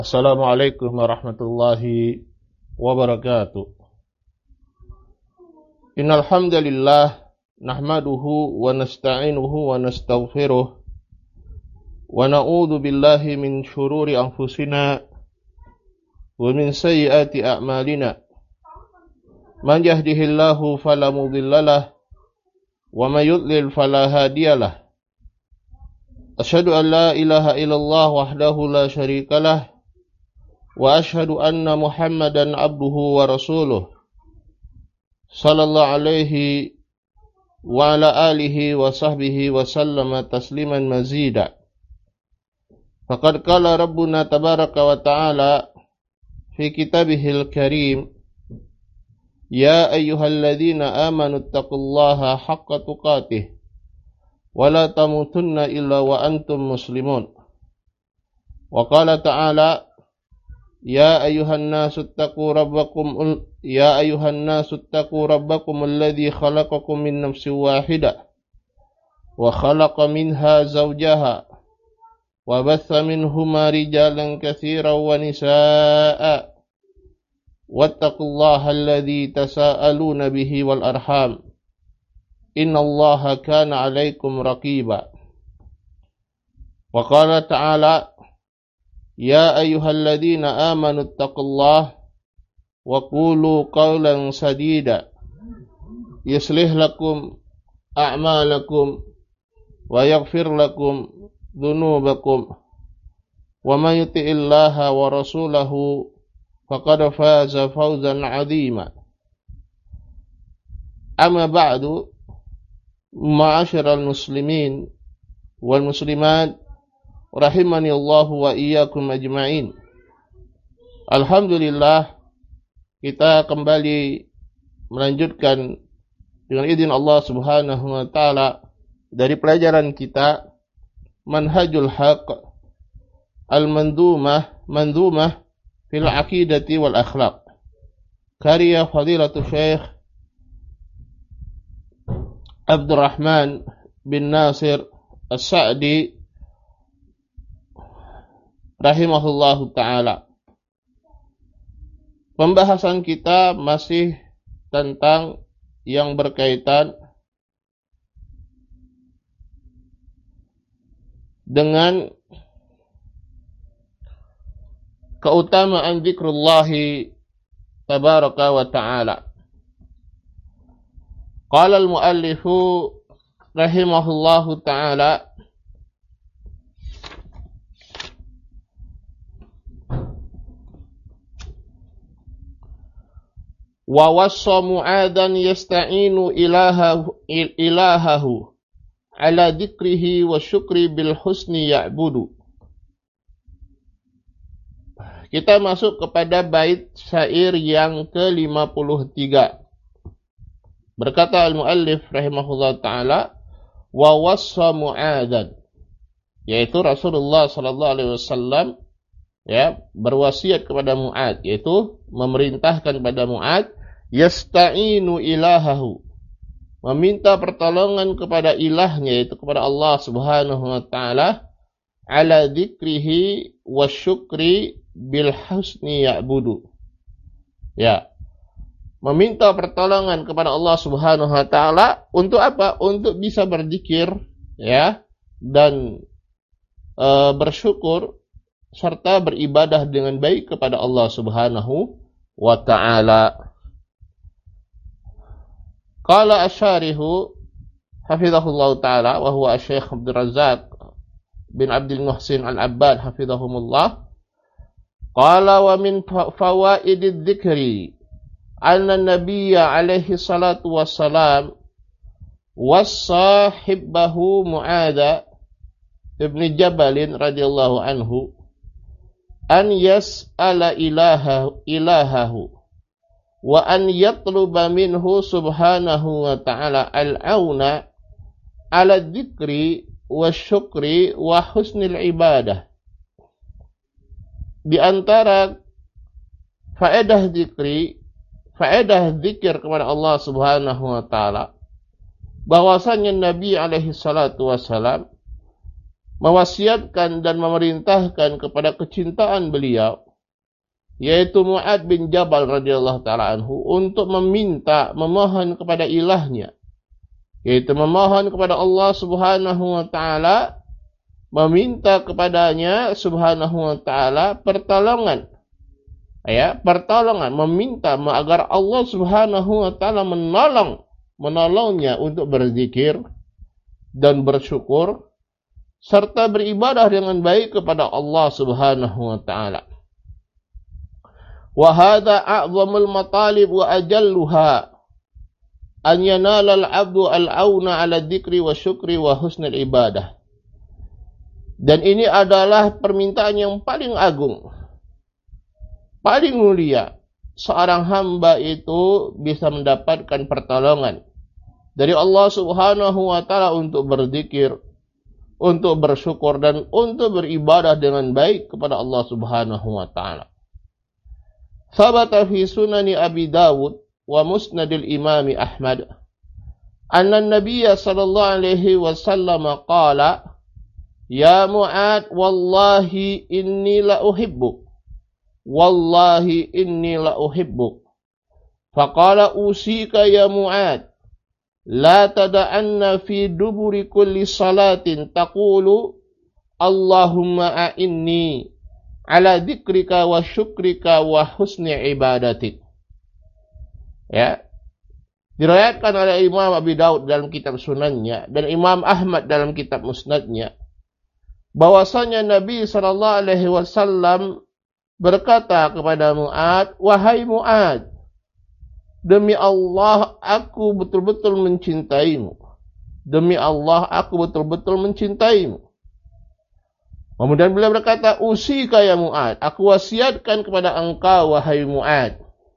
Assalamualaikum warahmatullahi wabarakatuh. Innal hamdalillah nahmaduhu wa nasta'inuhu wa nastaghfiruh wa na'udzu billahi min shururi anfusina wa min sayyiati a'malina. Man yahdihillahu fala mudhillalah wa may yudlil fala hadiyalah. Asyhadu an la ilaha illallah wahdahu la syarikalah wa ashhadu anna Muhammadan abduhu wa rasuluh sallallahu alaihi wa ala alihi wa sahbihi wa sallama tasliman mazida. Faqad qala rabbuna tabaraka wa ta'ala fi kitabihil karim, ya ayyuhalladzina amanu taqullaha haqqa tuqatih wa la tamutunna illa wa antum muslimun. Wa qala ta'ala, يا أيها الناس اتقوا ربكم الذي خلقكم من نفس واحدة وخلق منها زوجها وبث منهما رجالا كثيرا ونساء واتقوا الله الذي تساءلون به والأرحام إن الله كان عليكم رقيبا. وقال تعالى يا أيها الذين آمنوا اتقوا الله وقولوا قولا سديدا يصلح لكم أعمالكم ويغفر لكم ذنوبكم ومن يطع الله ورسوله فقد فاز فوزا عظيما. أما بعد، معاشر المسلمين والمسلمات rahimani Allahu wa iyyakum ajma'in. Alhamdulillah, kita kembali melanjutkan dengan izin Allah Subhanahu wa taala dari pelajaran kita Manhajul Haq Al-Mandhumah fil Aqidati wal Akhlaq, karya Fadilatul Syekh Abdurrahman bin Nasir As-Sa'di rahimahullahu ta'ala. Pembahasan kita masih tentang yang berkaitan dengan keutamaan zikrullahi tabaraka wa ta'ala. Qala al-muallifu rahimahullahu ta'ala, wa wassa Mu'adan yasta'inu ilahahu ala dzikrihi wa syukri bil husni ya'budu. Kita masuk kepada bait syair yang ke-53. Berkata al-muallif rahimahullah ta'ala, wa wassa Mu'adan, yaitu Rasulullah sallallahu alaihi wasallam berwasiat kepada Mu'ad, yaitu memerintahkan kepada Mu'ad yasta'inu ilahahu, meminta pertolongan kepada ilahnya, yaitu kepada Allah Subhanahu wa taala, ala dzikrihi wasyukri bil husni ya'budu. Meminta pertolongan kepada Allah Subhanahu wa taala untuk apa? Untuk bisa berzikir dan bersyukur serta beribadah dengan baik kepada Allah Subhanahu wa ta'ala. Qala asyarihu hafizahullahu ta'ala wa huwa Syekh Abdul Razzaq bin Abdul Muhsin Al-Abbad hafizahumullah. Qala wa min fawaidid dzikri anna nabiyya alaihi salatu wassalam wassahibbahu Mu'adha ibn Jabalin radhiyallahu anhu an yas'ala ilahahu wa an yatluba minhu subhanahu wa ta'ala al-auna ala dzikri wa syukri wa husnil ibadah. Di antara faedah zikir kepada Allah Subhanahu wa taala, bahwasanya Nabi alaihi salatu wassalam mewasiatkan dan memerintahkan kepada kecintaan beliau, yaitu Mu'ad bin Jabal radhiyallahu ta'ala anhu, untuk memohon kepada ilahnya, yaitu memohon kepada Allah subhanahu wa ta'ala, meminta kepadanya subhanahu wa ta'ala pertolongan, meminta agar Allah subhanahu wa ta'ala menolongnya untuk berzikir dan bersyukur serta beribadah dengan baik kepada Allah subhanahu wa ta'ala. Wa hadha a'zamul matalib wa ajalluha an yanala al-'abdu al-'auna 'ala dzikri wa syukri wa husnil ibadah. Dan ini adalah permintaan yang paling agung, paling mulia. Seorang hamba itu bisa mendapatkan pertolongan dari Allah subhanahu wa ta'ala untuk berzikir, untuk bersyukur, dan untuk beribadah dengan baik kepada Allah subhanahu wa ta'ala. Thabata fi sunani Abi Dawud wa musnadil imami Ahmad anna an-nabiyya sallallahu alaihi wasallam qala ya Mu'ad wallahi inni la uhibbuk wallahi inni la uhibbuk faqala usika ya Mu'ad la tada'anna fi duburi kulli salatin taqulu Allahumma a'inni ala dzikrika wa syukrika wa husni ibadatik. Ya. Diriwayatkan oleh Imam Abi Daud dalam kitab Sunannya dan Imam Ahmad dalam kitab Musnadnya bahwasanya Nabi sallallahu alaihi wasallam berkata kepada Mu'ad, wahai Mu'ad, demi Allah aku betul-betul mencintaimu. Demi Allah aku betul-betul mencintaimu. Kemudian beliau berkata, usika ya Mu'ad, aku wasiatkan kepada engkau wahai Mu'ad,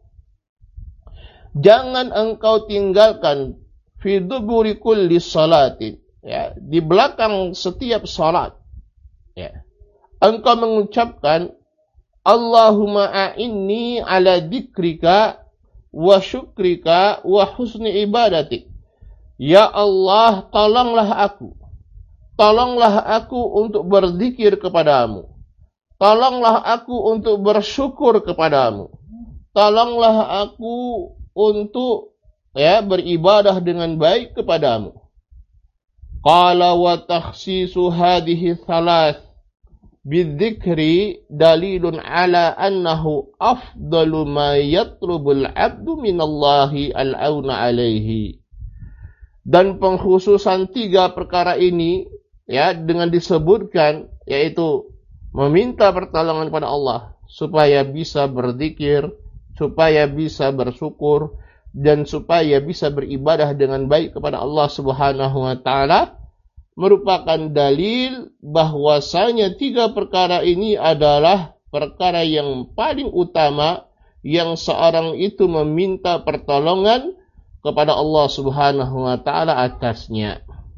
jangan engkau tinggalkan fi duburi kulli salatin, ya, di belakang setiap salat, ya, engkau mengucapkan Allahumma a'inni ala dzikrika wa syukrika wa husni ibadatik. Ya Allah, tolonglah aku untuk berzikir kepadamu. Tolonglah aku untuk bersyukur kepadamu. Tolonglah aku untuk beribadah dengan baik kepadamu. Qala wa takhsisu hadhihi thalath bidzikri dalilun ala annahu afdalu ma yatlubul abdu minallahi al-auna alaihi. Dan pengkhususan tiga perkara ini, ya, dengan disebutkan, yaitu meminta pertolongan pada Allah supaya bisa berzikir, supaya bisa bersyukur, dan supaya bisa beribadah dengan baik kepada Allah subhanahu wa ta'ala, merupakan dalil bahwasanya tiga perkara ini adalah perkara yang paling utama yang seorang itu meminta pertolongan kepada Allah subhanahu wa ta'ala atasnya.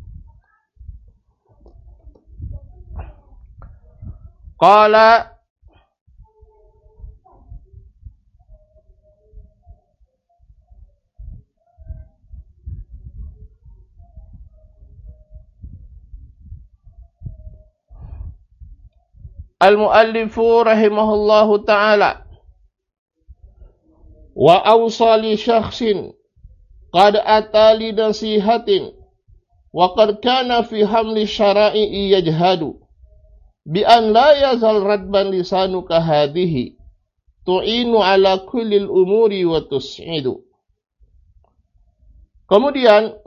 Qala al-muallifu rahimahullahu ta'ala wa awsa li syakhsin qad atali nasihatin wa qad kana fi hamli syara'i yajhadu bi an la yazal radban lisanuka hadhihi tu'inu ala kulli al-umuri wa tus'idu. Kemudian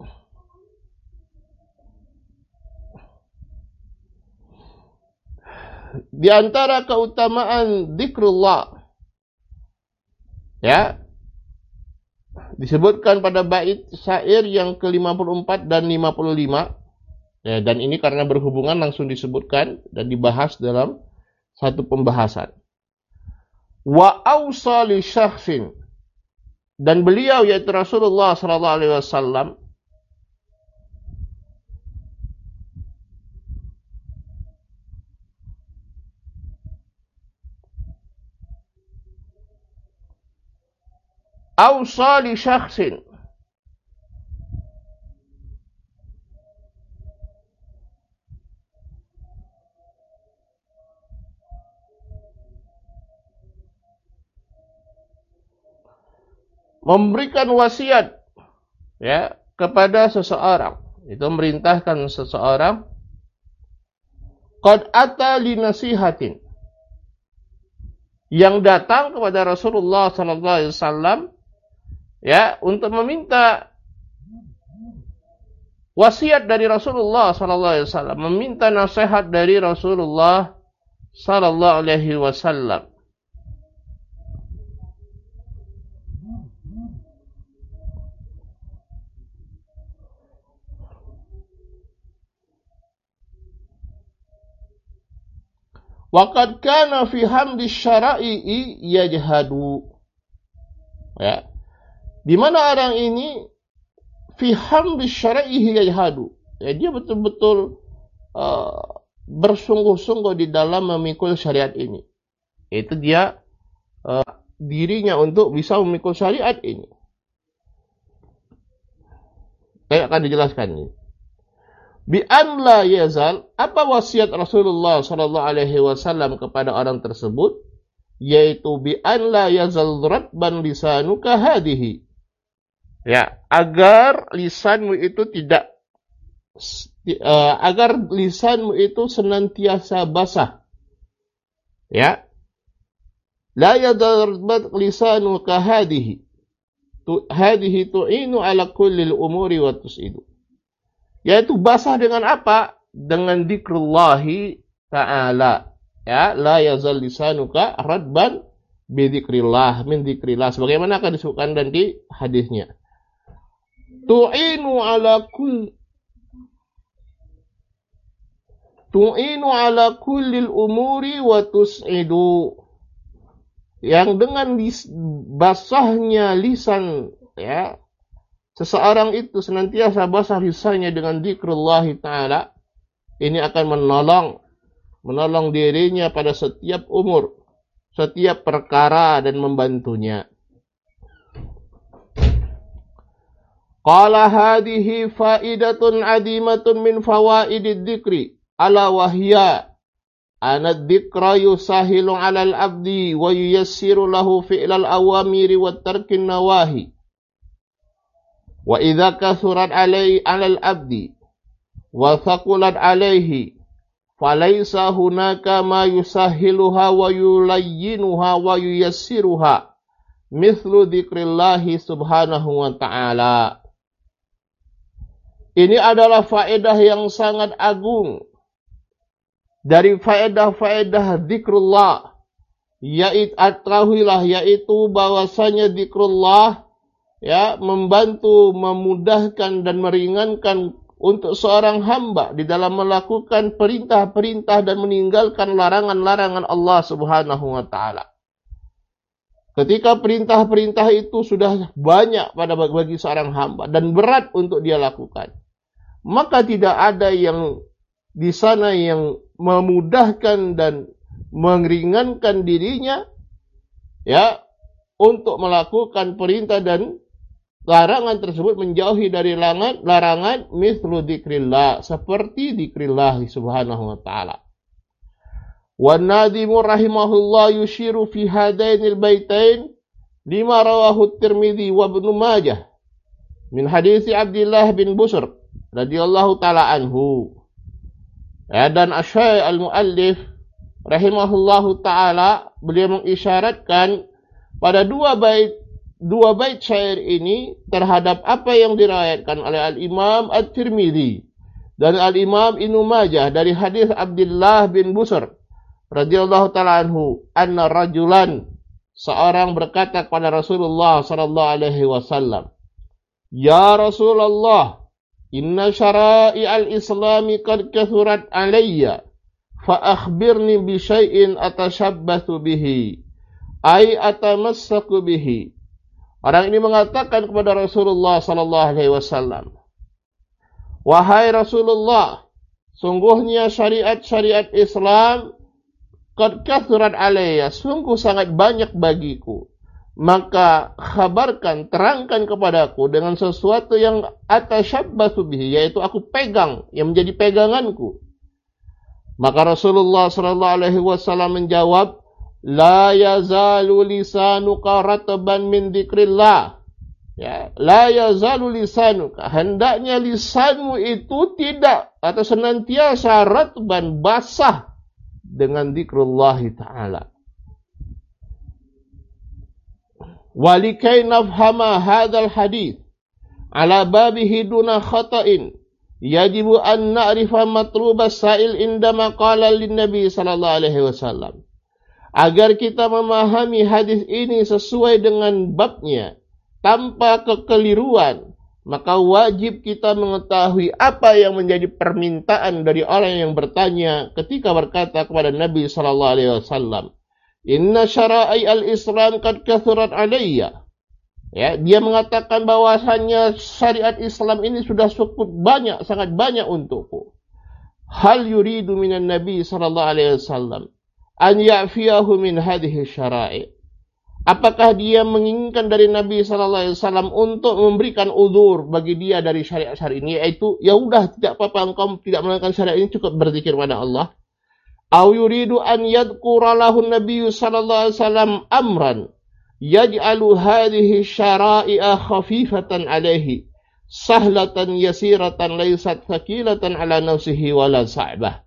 di antara keutamaan zikrullah, ya, disebutkan pada bait syair yang ke-54 dan 55, ya, dan ini karena berhubungan langsung disebutkan dan dibahas dalam satu pembahasan. Wa awsa li syakhsin, dan beliau yaitu Rasulullah sallallahu alaihi wasallam awsa li syakhsin, memberikan wasiat ya kepada seseorang, itu merintahkan seseorang qad ata li nasihatin, yang datang kepada Rasulullah sallallahu alaihi wasallam ya untuk meminta wasiat dari Rasulullah sallallahu alaihi wasallam, meminta nasihat dari Rasulullah sallallahu alaihi wasallam. Waqad kana fi hamdi syara'i yajhadu. Ya. Di mana orang ini fi hamdi syara'i yajhadu. Ya, dia betul-betul bersungguh-sungguh di dalam memikul syariat ini. Itu dia dirinya untuk bisa memikul syariat ini. Saya akan dijelaskan ini. Bi an la yazal, apa wasiat Rasulullah sallallahu alaihi wasallam kepada orang tersebut? Yaitu bi an la yazal ratban lisanuka hadhihi. Ya, agar lisanmu itu tidak agar lisanmu itu senantiasa basah. Ya. La yazal ratban lisanuka hadhihi. Hadhihi tu'inu ala kulli al-umuri wa tus'idu. Yaitu basah dengan apa? Dengan dzikrullahi ta'ala. Ya, la yazal lisanuka radban bi dzikrillah, min dzikrillah. Sebagaimana akan disebutkan nanti hadisnya. Tu'inu ala kullil umuri wa tus'idu. Yang dengan basahnya lisan ya, seseorang itu senantiasa basah lisannya dengan zikrullah ta'ala, ini akan menolong dirinya pada setiap umur, setiap perkara dan membantunya. Qala hadhihi faidatun adimatun min fawaidid dzikri ala wahya ana dzikra yusahilu 'alal abdi wa yuyassiru lahu fi'lal awamiri wat tarkin nawahi. Wa idza kasurat 'alal abdi wa thaqulat 'alaihi falaysa hunaka ma yusahiluha wa yulayyinuha wa yuyassiruha mithlu dzikrillahi subhanahu wa ta'ala. Ini adalah faedah yang sangat agung dari faedah-faedah zikrullah, yaitu bahwasanya zikrullah ya membantu, memudahkan dan meringankan untuk seorang hamba di dalam melakukan perintah-perintah dan meninggalkan larangan-larangan Allah Subhanahu wa taala. Ketika perintah-perintah itu sudah banyak bagi seorang hamba dan berat untuk dia lakukan, maka tidak ada yang di sana yang memudahkan dan meringankan dirinya ya untuk melakukan perintah dan larangan tersebut, menjauhi dari larangan mithlu dzikrillah, seperti dzikrillah subhanahu wa ta'ala. Wan nadimu rahimahullah yushiru fi hadainil baitain lima rawahu at-Tirmidzi wa Ibnu Majah min hadits Abdullah bin Busr radhiyallahu taala anhu. Ya, dan Asy-Syaikh al-Muallif rahimahullahu taala beliau mengisyaratkan pada dua bait syair ini terhadap apa yang diriwayatkan oleh Al-Imam At-Tirmidzi dan Al-Imam Ibnu Majah dari hadis Abdullah bin Busr radhiyallahu taala anhu, anna rajulan, seorang berkata kepada Rasulullah sallallahu alaihi wasallam, "Ya Rasulullah, inna syara'i'al islami qad kathurat alayya, fa akhbirni bi syai'in atashabbathu bihi, ay atamassaku bihi." Orang ini mengatakan kepada Rasulullah sallallahu alaihi wasallam, "Wahai Rasulullah, sungguhnya syariat-syariat Islam qad kathurat alayya, sungguh sangat banyak bagiku. Maka khabarkan, terangkan kepadaku dengan sesuatu yang atashabbathu bihi, yaitu aku pegang, yang menjadi peganganku." Maka Rasulullah sallallahu alaihi wasallam menjawab, "La yazalu lisanuka ratban min dzikrillah." Ya, la yazalu lisanuka, hendaknya lisanmu itu tidak atau senantiasa ratban, basah dengan zikrullah ta'ala. Walikai nafhama hadzal hadits ala babihi duna khata'in yajibu an na'rifa matlubas sa'il indama qala lin nabi sallallahu alaihi wasallam. Agar kita memahami hadis ini sesuai dengan babnya tanpa kekeliruan, maka wajib kita mengetahui apa yang menjadi permintaan dari orang yang bertanya ketika berkata kepada Nabi sallallahu alaihi wasallam, "Inna syara'i al-Islam qad kathurat alayya." Ya, dia mengatakan bahwasannya syariat Islam ini sudah cukup banyak, sangat banyak untukku. Hal yuridu minan Nabi sallallahu alaihi wasallam an ya'fiyahu min hadhihi syara'i. Apakah dia menginginkan dari Nabi sallallahu alaihi wasallam untuk memberikan udzur bagi dia dari syariat-syariat ini, yaitu ya udah tidak apa-apa engkau tidak melakukan syariat ini, cukup berzikir pada Allah. Au yuridu an yadhkura lahu Nabi sallallahu alaihi wasallam amran yaj'alu hadhihi syara'i'a khafifatan alaihi sahlatan yasiratan laysat thaqilatan ala nafsihi wala sa'bah.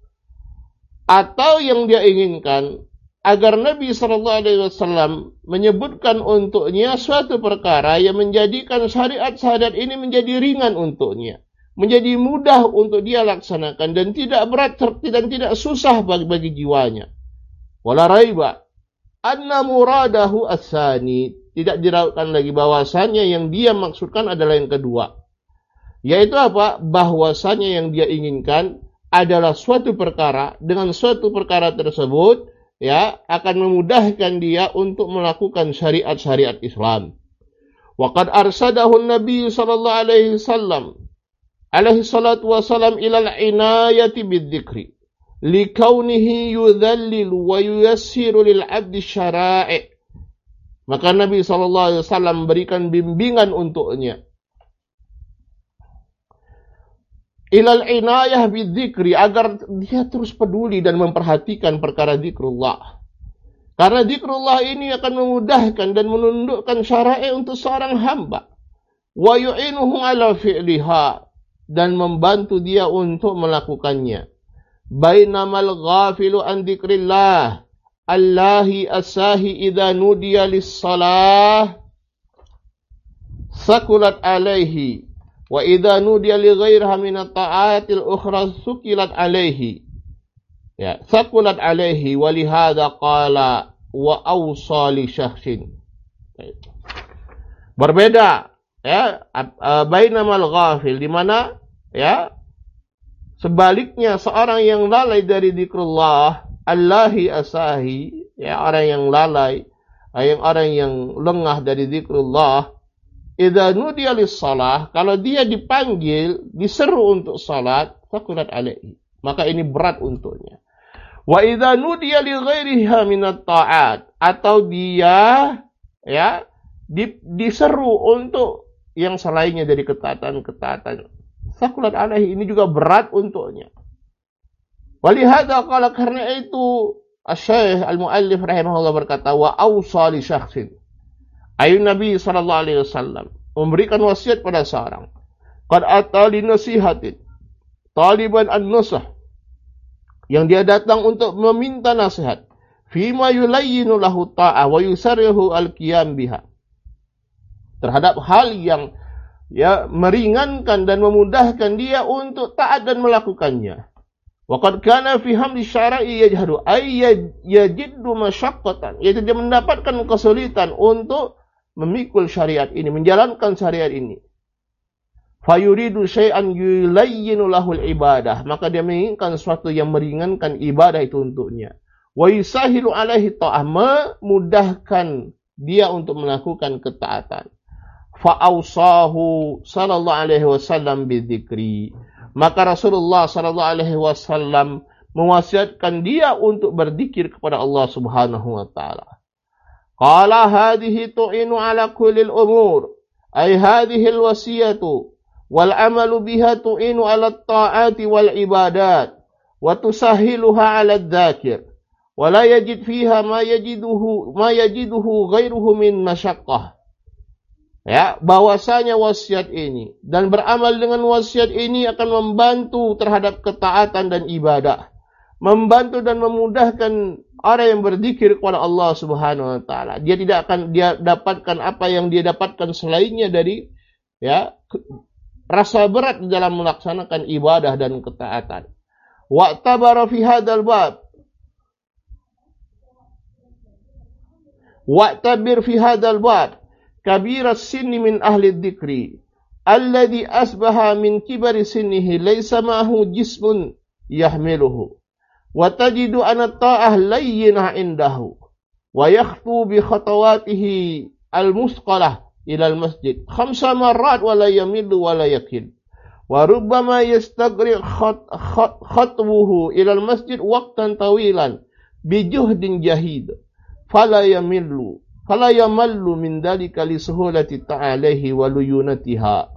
Atau yang dia inginkan agar Nabi sallallahu alaihi wasallam menyebutkan untuknya suatu perkara yang menjadikan syariat-syariat ini menjadi ringan untuknya, menjadi mudah untuk dia laksanakan dan tidak berat dan tidak susah bagi jiwanya. Wala raiba anna muradahu as-sani, tidak diragukan lagi bahwasanya yang dia maksudkan adalah yang kedua, yaitu apa? Bahwasanya yang dia inginkan adalah suatu perkara, dengan suatu perkara tersebut ya akan memudahkan dia untuk melakukan syariat-syariat Islam. Wa qad arsadahu an-nabi sallallahu alaihi wasallam alaihi salatu wasalam ila al-inayati bidzikri likaunihi yudhallilu wa yuyassiru lil 'abdi syara'i. Maka Nabi sallallahu alaihi wasallam berikan bimbingan untuknya ilal inayah bidzikri, agar dia terus peduli dan memperhatikan perkara zikrullah. Karena zikrullah ini akan memudahkan dan menundukkan syara'i untuk seorang hamba. Wa yu'inuhu ala fi'liha, dan membantu dia untuk melakukannya. Bainamal ghafilu an dzikrillah Allahi asahi idza nudiya lis-shalah sakulat alaihi wa idza nudiya li ghairiha min at-ta'atil ukhra sukilat alaihi. Ya, sakulat alaihi wa li hadza qala wa awsa li syakhsin. Berbeda ya, bainamal ghafil, di mana ya sebaliknya seorang yang lalai dari zikrullah, Allahi asahi, ya orang yang lalai, orang yang lengah dari zikrullah. Idza nudiya lis-shalah, kalau dia dipanggil, diseru untuk salat, faqulat alaihi, maka ini berat untuknya. Wa idza nudiya li ghairiha min at-ta'at, atau dia ya diseru untuk yang selainnya dari ketaatan-ketaatan, faqulat alaihi, ini juga berat untuknya. Walihada qala, karena itu Asy-Syaikh Al-Muallif rahimahullah berkata, wa awsa li syakhsin, ayun Nabi sallallahu alaihi wasallam memberikan wasiat pada seorang, qad atali nasihatin taliban an-nusah, yang dia datang untuk meminta nasihat, fima yulayyinu lahu ta'ah wa yusarrihu al-qiyam biha, terhadap hal yang ya meringankan dan memudahkan dia untuk taat dan melakukannya. Wa qad kana fi hamli syara'i yajhadu ay yajiddu masyaqqatan, yaitu dia mendapatkan kesulitan untuk memikul syariat ini, menjalankan syariat ini. Fayuridu syai'an yulayyinu lahul ibadah, maka dia menginginkan sesuatu yang meringankan ibadah itu untuknya. Wa yusahilu alaihi ta'ah, memudahkan dia untuk melakukan ketaatan. Fa awsahu sallallahu alaihi wasallam bidzikri, maka Rasulullah sallallahu alaihi wasallam mewasiatkan dia untuk berzikir kepada Allah Subhanahu wa taala. Qala hadhihi tu'inu ala kulli al-umur, ay hadhihi al-wasiyatu wal amalu biha tu'inu ala at-ta'ati wal ibadat wa tusahhiluha ala adh-dhakir wa la yajid fiha ma yajiduhu ghairuhu min masyaqqah. Ya, bahwasanya wasiat ini dan beramal dengan wasiat ini akan membantu terhadap ketaatan dan ibadah, membantu dan memudahkan orang yang berzikir kepada Allah Subhanahu wa taala. Dia tidak akan dia dapatkan apa yang dia dapatkan selainnya dari rasa berat dalam melaksanakan ibadah dan ketaatan. Wa'tabara fi hadzal bab. Wa'tabir fi hadzal bab kabir as-sinni min ahli dzikri alladhi asbaha min kibari sinnihi laysa ma'ahu jismun yahmiluhu wa tajidu anna ta'ah layyinah indahu wa yakhtu bi khatawatihi al-musqalah ila al-masjid 5 marrat wa la yamillu wa la yakil wa rubbama yastagri khatwuhu ila al-masjid waqtan tawilan bi juhdin jahid fala yamallu min dhalika li suhulati ta'alaihi wa luyunatiha.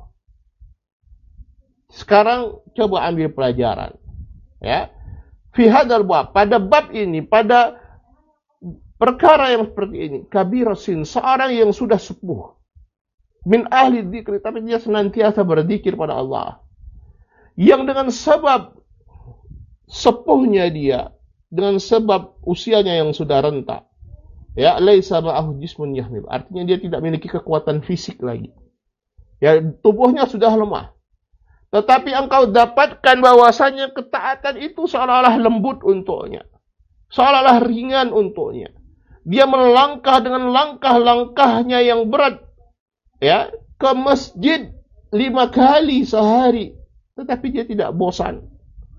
Sekarang coba ambil pelajaran. Ya. Fi hadzal bab, pada bab ini, pada perkara yang seperti ini, kabirasin, seorang yang sudah sepuh, min ahli dzikri, tapi dia senantiasa berzikir pada Allah. Yang dengan sebab sepuhnya dia, dengan sebab usianya yang sudah renta, ya, laisa ma'ahu jismun yahmil. Artinya dia tidak memiliki kekuatan fisik lagi. Ya, tubuhnya sudah lemah. Tetapi engkau dapatkan bahwasanya ketaatan itu seolah-olah lembut untuknya. Seolah-olah ringan untuknya. Dia melangkah dengan langkah-langkahnya yang berat, ya, ke masjid 5 kali sehari. Tetapi dia tidak bosan.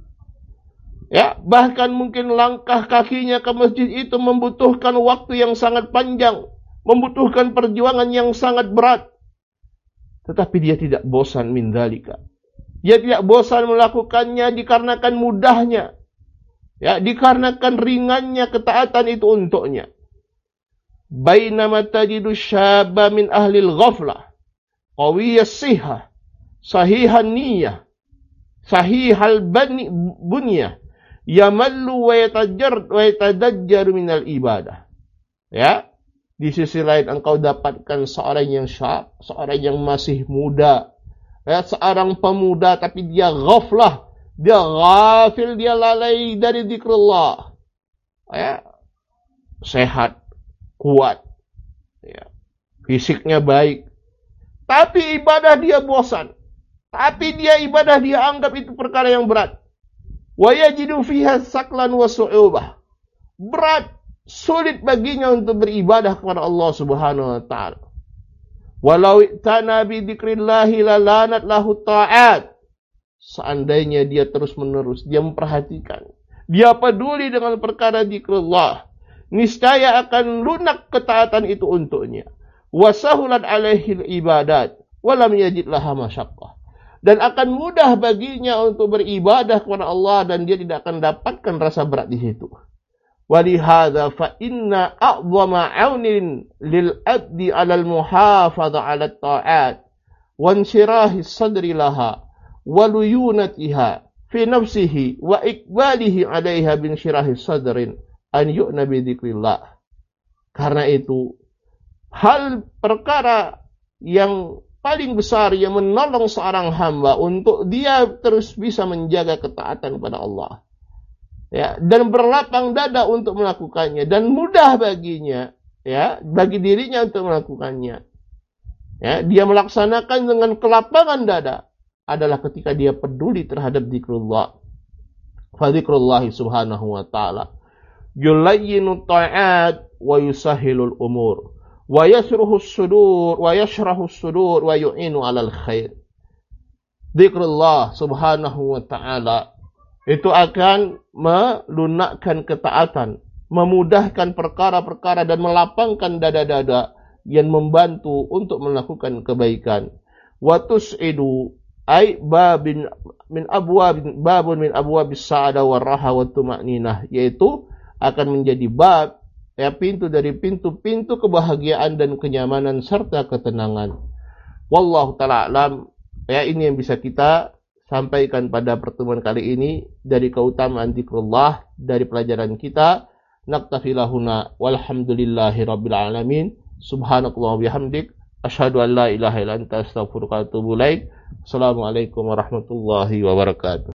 Ya, bahkan mungkin langkah kakinya ke masjid itu membutuhkan waktu yang sangat panjang, membutuhkan perjuangan yang sangat berat. Tetapi dia tidak bosan min dzalika. Dia tidak bosan melakukannya dikarenakan mudahnya. Ya, dikarenakan ringannya ketaatan itu untuknya. Bainama tajidu syaba min ahli al-ghaflah, qawiyas sihah, sahihan niyah, sahihal bunyah, yamallu wa yatadajjar minal ibadah. Ya, di sisi lain engkau dapatkan seorang yang syab, seorang yang masih muda, ya, seorang pemuda tapi dia ghaflah, dia ghafil, dia lalai dari zikrullah. Ya, sehat, kuat, ya, fisiknya baik, tapi ibadah dia bosan, tapi dia ibadah dia anggap itu perkara yang berat. Wa yajidu fiha saklan wa su'ubah. Berat, sulit baginya untuk beribadah kepada Allah Subhanahu wa taala. Walau tana bi dzikrillahi lalanat lahu ta'at. Seandainya dia terus-menerus, dia memperhatikan, dia peduli dengan perkara zikrullah, niscaya akan lunak ketaatan itu untuknya. Wa sahulat alaihi ibadat wa lam yajid laha masyaqqah. Dan akan mudah baginya untuk beribadah kepada Allah dan dia tidak akan dapatkan rasa berat di situ. Walihadza fa inna a'dhama 'aunin lil 'abdi 'ala al-muhafadha 'ala at-ta'at wa inshirahi sadri laha wa luyunatiha fi nafsihi wa iqbalihi 'alaiha bi inshirahi sadrin an yu'na bi dzikrillah. Karena itu hal perkara yang paling besar yang menolong seorang hamba untuk dia terus bisa menjaga ketaatan kepada Allah, ya, dan berlapang dada untuk melakukannya dan mudah baginya, ya, bagi dirinya untuk melakukannya, ya, dia melaksanakan dengan kelapangan dada adalah ketika dia peduli terhadap zikrullah. Fa dzikrullahi subhanahu wa ta'ala yulayyinu ta'at wa yusahhilul umur wa yashrahu sudur wa yu'inu 'alal khair. Zikrullah subhanahu wa ta'ala itu akan melunakkan ketaatan, memudahkan perkara-perkara dan melapangkan dada-dada yang membantu untuk melakukan kebaikan. Wa tus'idu ay babun min abwabis sa'adah war raha wat tuma'ninah, yaitu akan menjadi bab, ya, pintu dari pintu-pintu kebahagiaan dan kenyamanan serta ketenangan. Wallahu ta'ala alam. Ya, ini yang bisa kita sampaikan pada pertemuan kali ini dari keutamaan zikrullah dari pelajaran kita. Naktafi lahuna walhamdulillahi rabbil alamin. Subhanakallah bihamdik Asyhadu an la ilaha illa anta astaghfiruka wa atubu ilaik. Assalamualaikum warahmatullahi wabarakatuh.